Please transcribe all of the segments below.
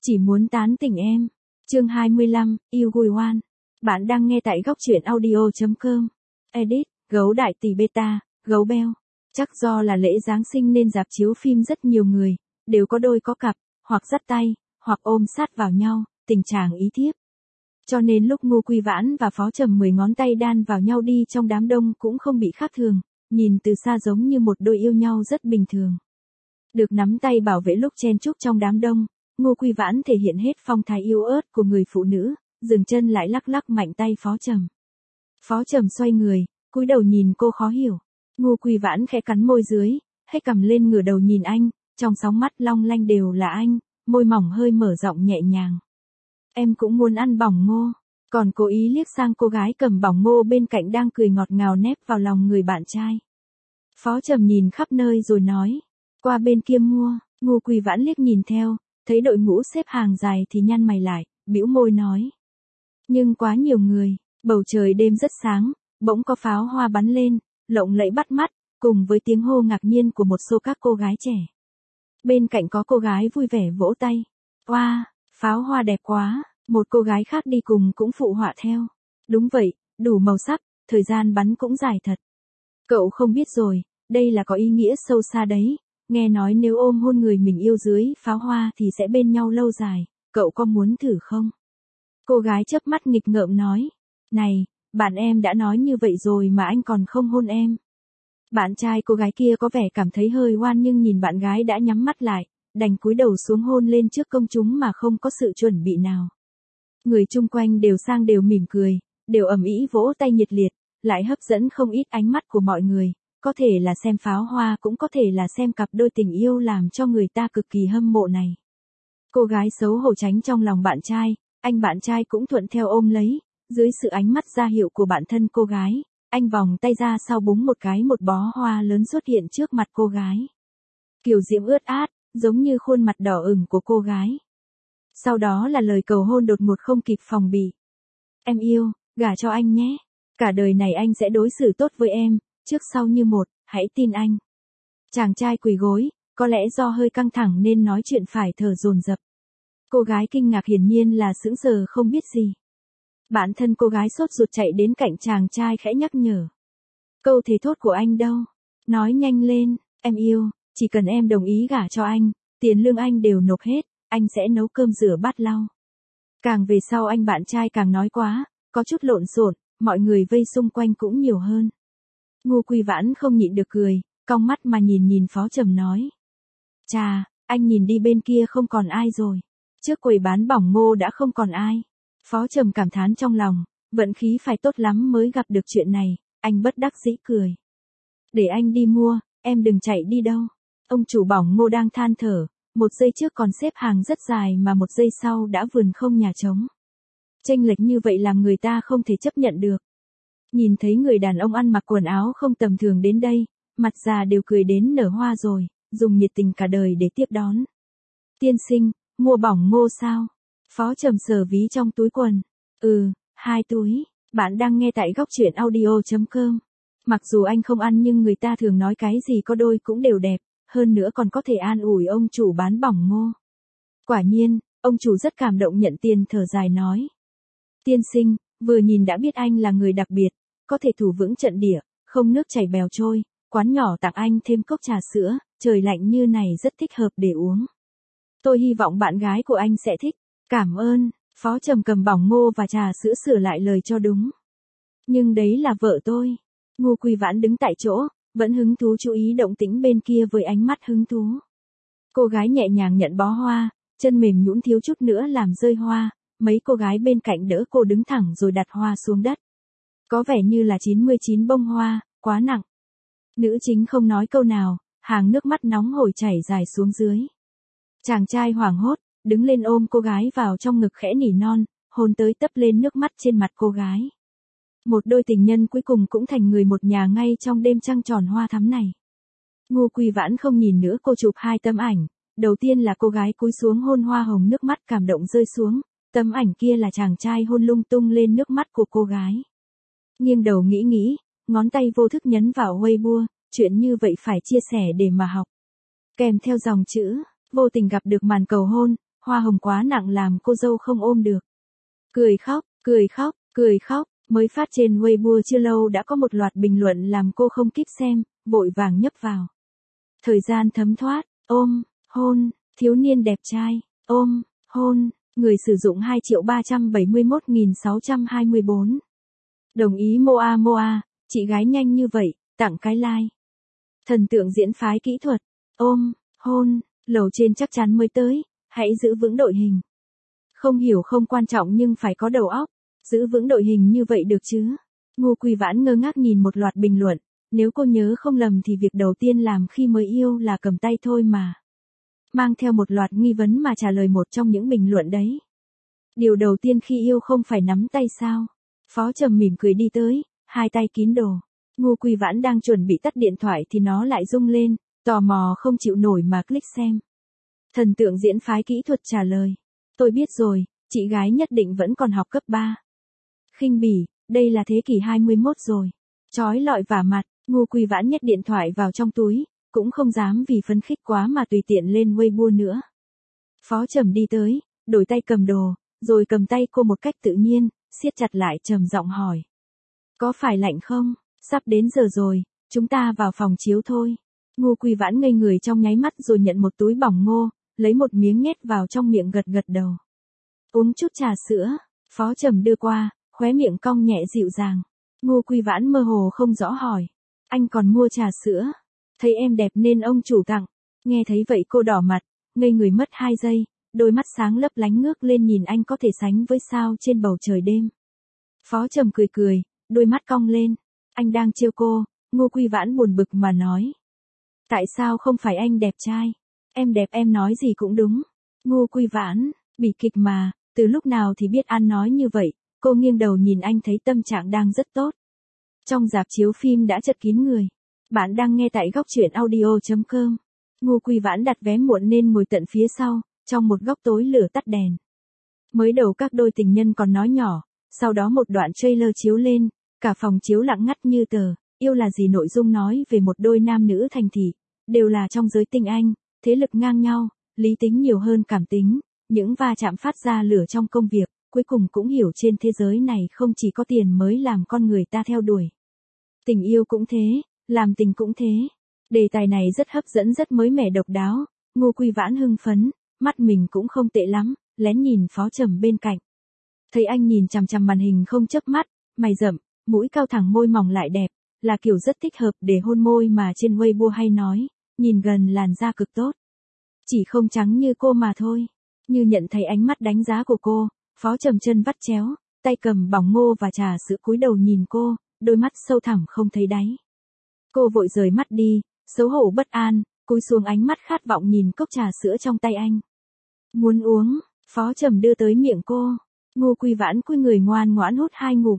Chỉ muốn tán tỉnh em. Chương 25, yêu Gùi Hoan. Bạn đang nghe tại góc truyện audio.com. Edit, gấu đại tỷ beta, gấu beo. Chắc do là lễ Giáng sinh nên rạp chiếu phim rất nhiều người, đều có đôi có cặp, hoặc dắt tay, hoặc ôm sát vào nhau, tình trạng ý thiếp. Cho nên lúc Ngô Quy Vãn và Phó Trầm 10 ngón tay đan vào nhau đi trong đám đông cũng không bị khác thường, nhìn từ xa giống như một đôi yêu nhau rất bình thường. Được nắm tay bảo vệ lúc chen chúc trong đám đông, Ngô Quy Vãn thể hiện hết phong thái yếu ớt của người phụ nữ, dừng chân lại lắc lắc mạnh tay Phó Trầm. Phó Trầm xoay người, cúi đầu nhìn cô khó hiểu. Ngô Quy Vãn khẽ cắn môi dưới, hét cầm lên ngửa đầu nhìn anh, trong sóng mắt long lanh đều là anh, môi mỏng hơi mở rộng nhẹ nhàng. Em cũng muốn ăn bỏng ngô, còn cố ý liếc sang cô gái cầm bỏng ngô bên cạnh đang cười ngọt ngào nép vào lòng người bạn trai. Phó Trầm nhìn khắp nơi rồi nói, qua bên kia mua. Ngô Quy Vãn liếc nhìn theo, thấy đội ngũ xếp hàng dài thì nhăn mày lại, bĩu môi nói. Nhưng quá nhiều người, bầu trời đêm rất sáng, bỗng có pháo hoa bắn lên, lộng lẫy bắt mắt, cùng với tiếng hô ngạc nhiên của một số các cô gái trẻ. Bên cạnh có cô gái vui vẻ vỗ tay. Wow, pháo hoa đẹp quá, một cô gái khác đi cùng cũng phụ họa theo. Đúng vậy, đủ màu sắc, thời gian bắn cũng dài thật. Cậu không biết rồi, đây là có ý nghĩa sâu xa đấy. Nghe nói nếu ôm hôn người mình yêu dưới pháo hoa thì sẽ bên nhau lâu dài, cậu có muốn thử không? Cô gái chớp mắt nghịch ngợm nói. Này, bạn em đã nói như vậy rồi mà anh còn không hôn em. Bạn trai cô gái kia có vẻ cảm thấy hơi oan nhưng nhìn bạn gái đã nhắm mắt lại, đành cúi đầu xuống hôn lên trước công chúng mà không có sự chuẩn bị nào. Người chung quanh đều sang đều mỉm cười, đều ầm ĩ vỗ tay nhiệt liệt, lại hấp dẫn không ít ánh mắt của mọi người. Có thể là xem pháo hoa cũng có thể là xem cặp đôi tình yêu làm cho người ta cực kỳ hâm mộ này. Cô gái xấu hổ tránh trong lòng bạn trai, anh bạn trai cũng thuận theo ôm lấy, dưới sự ánh mắt ra hiệu của bạn thân cô gái, anh vòng tay ra sau búng một cái một bó hoa lớn xuất hiện trước mặt cô gái. Kiều diễm ướt át, giống như khuôn mặt đỏ ửng của cô gái. Sau đó là lời cầu hôn đột ngột không kịp phòng bị. Em yêu, gả cho anh nhé. Cả đời này anh sẽ đối xử tốt với em. Trước sau như một, hãy tin anh. Chàng trai quỳ gối, có lẽ do hơi căng thẳng nên nói chuyện phải thở dồn dập. Cô gái kinh ngạc hiển nhiên là sững sờ không biết gì. Bản thân cô gái sốt ruột chạy đến cạnh chàng trai khẽ nhắc nhở. Câu thề thốt của anh đâu? Nói nhanh lên, em yêu, chỉ cần em đồng ý gả cho anh, tiền lương anh đều nộp hết, anh sẽ nấu cơm rửa bát lau. Càng về sau anh bạn trai càng nói quá, có chút lộn xộn, mọi người vây xung quanh cũng nhiều hơn. Ngô Quy Vãn không nhịn được cười, cong mắt mà nhìn Phó Trầm nói. Chà, anh nhìn đi bên kia không còn ai rồi. Trước quầy bán bỏng ngô đã không còn ai. Phó Trầm cảm thán trong lòng, vận khí phải tốt lắm mới gặp được chuyện này, anh bất đắc dĩ cười. Để anh đi mua, em đừng chạy đi đâu. Ông chủ bỏng ngô đang than thở, một giây trước còn xếp hàng rất dài mà một giây sau đã vườn không nhà trống. Chênh lệch như vậy làm người ta không thể chấp nhận được. Nhìn thấy người đàn ông ăn mặc quần áo không tầm thường đến đây, mặt già đều cười đến nở hoa rồi, dùng nhiệt tình cả đời để tiếp đón. Tiên sinh, mua bỏng ngô sao? Phó Trầm sờ ví trong túi quần. 2 túi, bạn đang nghe tại góc truyện audio.com. Mặc dù anh không ăn nhưng người ta thường nói cái gì có đôi cũng đều đẹp, hơn nữa còn có thể an ủi ông chủ bán bỏng ngô. Quả nhiên, ông chủ rất cảm động nhận tiền thở dài nói. Tiên sinh, vừa nhìn đã biết anh là người đặc biệt, có thể thủ vững trận địa, không nước chảy bèo trôi, quán nhỏ tặng anh thêm cốc trà sữa, trời lạnh như này rất thích hợp để uống. Tôi hy vọng bạn gái của anh sẽ thích. Cảm ơn, Phó Trầm cầm bỏng ngô và trà sữa sửa lại lời cho đúng. Nhưng đấy là vợ tôi. Ngô Quy Vãn đứng tại chỗ, vẫn hứng thú chú ý động tĩnh bên kia với ánh mắt hứng thú. Cô gái nhẹ nhàng nhận bó hoa, chân mềm nhũn thiếu chút nữa làm rơi hoa, mấy cô gái bên cạnh đỡ cô đứng thẳng rồi đặt hoa xuống đất. Có vẻ như là 99 bông hoa, quá nặng. Nữ chính không nói câu nào, hàng nước mắt nóng hổi chảy dài xuống dưới. Chàng trai hoảng hốt, đứng lên ôm cô gái vào trong ngực khẽ nỉ non, hôn tới tấp lên nước mắt trên mặt cô gái. Một đôi tình nhân cuối cùng cũng thành người một nhà ngay trong đêm trăng tròn hoa thắm này. Ngô Quy Vãn không nhìn nữa cô chụp 2 tấm ảnh, đầu tiên là cô gái cúi xuống hôn hoa hồng nước mắt cảm động rơi xuống, tấm ảnh kia là chàng trai hôn lung tung lên nước mắt của cô gái. Nghiêng đầu nghĩ, ngón tay vô thức nhấn vào Weibo, chuyện như vậy phải chia sẻ để mà học. Kèm theo dòng chữ, vô tình gặp được màn cầu hôn, hoa hồng quá nặng làm cô dâu không ôm được. Cười khóc, cười khóc, cười khóc, mới phát trên Weibo chưa lâu đã có một loạt bình luận làm cô không kịp xem, vội vàng nhấp vào. Thời gian thấm thoát, ôm, hôn, thiếu niên đẹp trai, ôm, hôn, người sử dụng 2.371.624. Đồng ý Moa Moa, chị gái nhanh như vậy, tặng cái like. Thần tượng diễn phái kỹ thuật, ôm, hôn, lầu trên chắc chắn mới tới, hãy giữ vững đội hình. Không hiểu không quan trọng nhưng phải có đầu óc, giữ vững đội hình như vậy được chứ. Ngô Quỳ Vãn ngơ ngác nhìn một loạt bình luận, nếu cô nhớ không lầm thì việc đầu tiên làm khi mới yêu là cầm tay thôi mà. Mang theo một loạt nghi vấn mà trả lời một trong những bình luận đấy. Điều đầu tiên khi yêu không phải nắm tay sao? Phó Trầm mỉm cười đi tới, hai tay kín đồ. Ngô Quỳ Vãn đang chuẩn bị tắt điện thoại thì nó lại rung lên, tò mò không chịu nổi mà click xem. Thần tượng diễn phái kỹ thuật trả lời. Tôi biết rồi, chị gái nhất định vẫn còn học cấp 3. Khinh bỉ, đây là thế kỷ 21 rồi. Chói lọi vả mặt, Ngô Quỳ Vãn nhét điện thoại vào trong túi, cũng không dám vì phấn khích quá mà tùy tiện lên Weibo nữa. Phó Trầm đi tới, đổi tay cầm đồ, rồi cầm tay cô một cách tự nhiên, siết chặt lại trầm giọng hỏi. Có phải lạnh không? Sắp đến giờ rồi, chúng ta vào phòng chiếu thôi. Ngô Quỳ Vãn ngây người trong nháy mắt rồi nhận một túi bỏng ngô, lấy một miếng nhét vào trong miệng gật gật đầu. Uống chút trà sữa, Phó Trầm đưa qua, khóe miệng cong nhẹ dịu dàng. Ngô Quỳ Vãn mơ hồ không rõ hỏi. Anh còn mua trà sữa? Thấy em đẹp nên ông chủ tặng. Nghe thấy vậy cô đỏ mặt, ngây người mất 2 giây, đôi mắt sáng lấp lánh ngước lên nhìn anh có thể sánh với sao trên bầu trời đêm. Phó Trầm cười cười, đôi mắt cong lên. Anh đang trêu cô, Ngô Quỳ Vãn buồn bực mà nói. Tại sao không phải anh đẹp trai? Em đẹp em nói gì cũng đúng. Ngô Quỳ Vãn, bị kịch mà, từ lúc nào thì biết ăn nói như vậy, cô nghiêng đầu nhìn anh thấy tâm trạng đang rất tốt. Trong rạp chiếu phim đã chật kín người. Bạn đang nghe tại góc truyện audio.com. Ngô Quỳ Vãn đặt vé muộn nên ngồi tận phía sau, trong một góc tối lửa tắt đèn. Mới đầu các đôi tình nhân còn nói nhỏ, sau đó một đoạn trailer chiếu lên, cả phòng chiếu lặng ngắt như tờ. Yêu là gì nội dung nói về một đôi nam nữ thành thị, đều là trong giới tinh anh, thế lực ngang nhau, lý tính nhiều hơn cảm tính, những va chạm phát ra lửa trong công việc, cuối cùng cũng hiểu trên thế giới này không chỉ có tiền mới làm con người ta theo đuổi. Tình yêu cũng thế, làm tình cũng thế. Đề tài này rất hấp dẫn rất mới mẻ độc đáo, Ngô Quỳ Vãn hưng phấn, mắt mình cũng không tệ lắm, lén nhìn Phó Trầm bên cạnh. Thấy anh nhìn chằm chằm màn hình không chớp mắt, mày rậm, mũi cao thẳng môi mỏng lại đẹp, là kiểu rất thích hợp để hôn môi mà trên Weibo hay nói, nhìn gần làn da cực tốt. Chỉ không trắng như cô mà thôi. Như nhận thấy ánh mắt đánh giá của cô, Phó Trầm chân vắt chéo, tay cầm bỏng ngô và trà sữa cúi đầu nhìn cô, đôi mắt sâu thẳm không thấy đáy. Cô vội rời mắt đi, xấu hổ bất an, cúi xuống ánh mắt khát vọng nhìn cốc trà sữa trong tay anh. Muốn uống, Phó Trầm đưa tới miệng cô. Ngô Quỳ Vãn cúi người ngoan ngoãn hút 2 ngụm.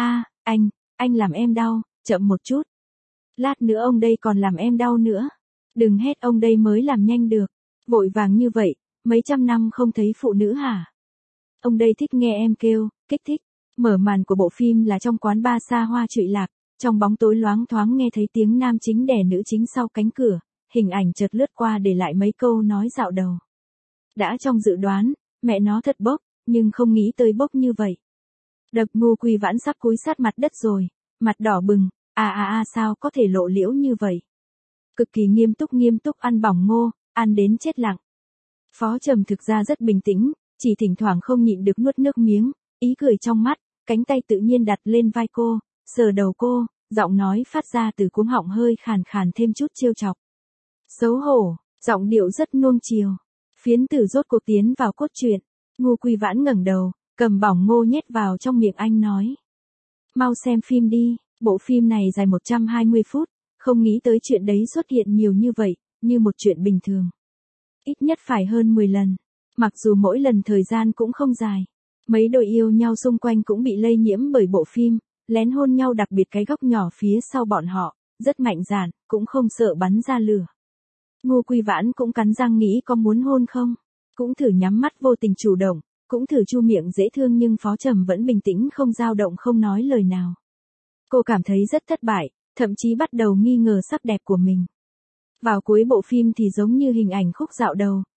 Anh làm em đau, chậm một chút. Lát nữa ông đây còn làm em đau nữa. Đừng hét ông đây mới làm nhanh được. Vội vàng như vậy, mấy trăm năm không thấy phụ nữ hả? Ông đây thích nghe em kêu, kích thích. Mở màn của bộ phim là trong quán bar xa hoa trụy lạc, trong bóng tối loáng thoáng nghe thấy tiếng nam chính đè nữ chính sau cánh cửa, hình ảnh chợt lướt qua để lại mấy câu nói dạo đầu. Đã trong dự đoán, mẹ nó thật bốc, nhưng không nghĩ tới bốc như vậy. Đập Ngô Quỳ Vãn sắp cúi sát mặt đất rồi, mặt đỏ bừng, sao có thể lộ liễu như vậy. Cực kỳ nghiêm túc ăn bỏng ngô, ăn đến chết lặng. Phó Trầm thực ra rất bình tĩnh, chỉ thỉnh thoảng không nhịn được nuốt nước miếng, ý cười trong mắt, cánh tay tự nhiên đặt lên vai cô, sờ đầu cô, giọng nói phát ra từ cuống họng hơi khàn khàn thêm chút trêu chọc. Xấu hổ, giọng điệu rất nuông chiều. Phiến tử rốt cuộc tiến vào cốt truyện. Ngô Quỳ Vãn ngẩng đầu, cầm bỏng ngô nhét vào trong miệng anh nói. Mau xem phim đi, bộ phim này dài 120 phút, không nghĩ tới chuyện đấy xuất hiện nhiều như vậy, như một chuyện bình thường. Ít nhất phải hơn 10 lần, mặc dù mỗi lần thời gian cũng không dài. Mấy đôi yêu nhau xung quanh cũng bị lây nhiễm bởi bộ phim, lén hôn nhau đặc biệt cái góc nhỏ phía sau bọn họ, rất mạnh dạn, cũng không sợ bắn ra lửa. Ngô Quỳ Vãn cũng cắn răng nghĩ có muốn hôn không, cũng thử nhắm mắt vô tình chủ động, cũng thử chu miệng dễ thương nhưng Phó Trầm vẫn bình tĩnh không dao động không nói lời nào. Cô cảm thấy rất thất bại, thậm chí bắt đầu nghi ngờ sắc đẹp của mình. Vào cuối bộ phim thì giống như hình ảnh khúc dạo đầu,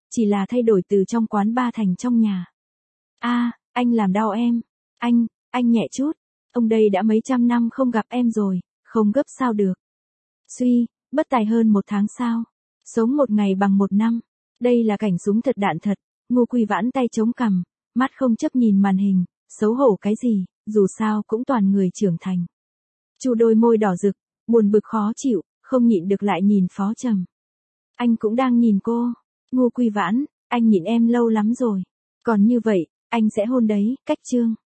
chỉ là thay đổi từ trong quán bar thành trong nhà. Anh làm đau em. Anh nhẹ chút. Ông đây đã mấy trăm năm không gặp em rồi, không gấp sao được. Suy, bất tài hơn 1 tháng sao. Sống 1 ngày bằng 1 năm. Đây là cảnh súng thật đạn thật. Ngô Quy Vãn tay chống cằm, mắt không chấp nhìn màn hình, xấu hổ cái gì, dù sao cũng toàn người trưởng thành. Chu đôi môi đỏ rực, buồn bực khó chịu, không nhịn được lại nhìn Phó Trầm. Anh cũng đang nhìn cô. Ngô Quy Vãn, anh nhịn em lâu lắm rồi. Còn như vậy, anh sẽ hôn đấy, cách chương.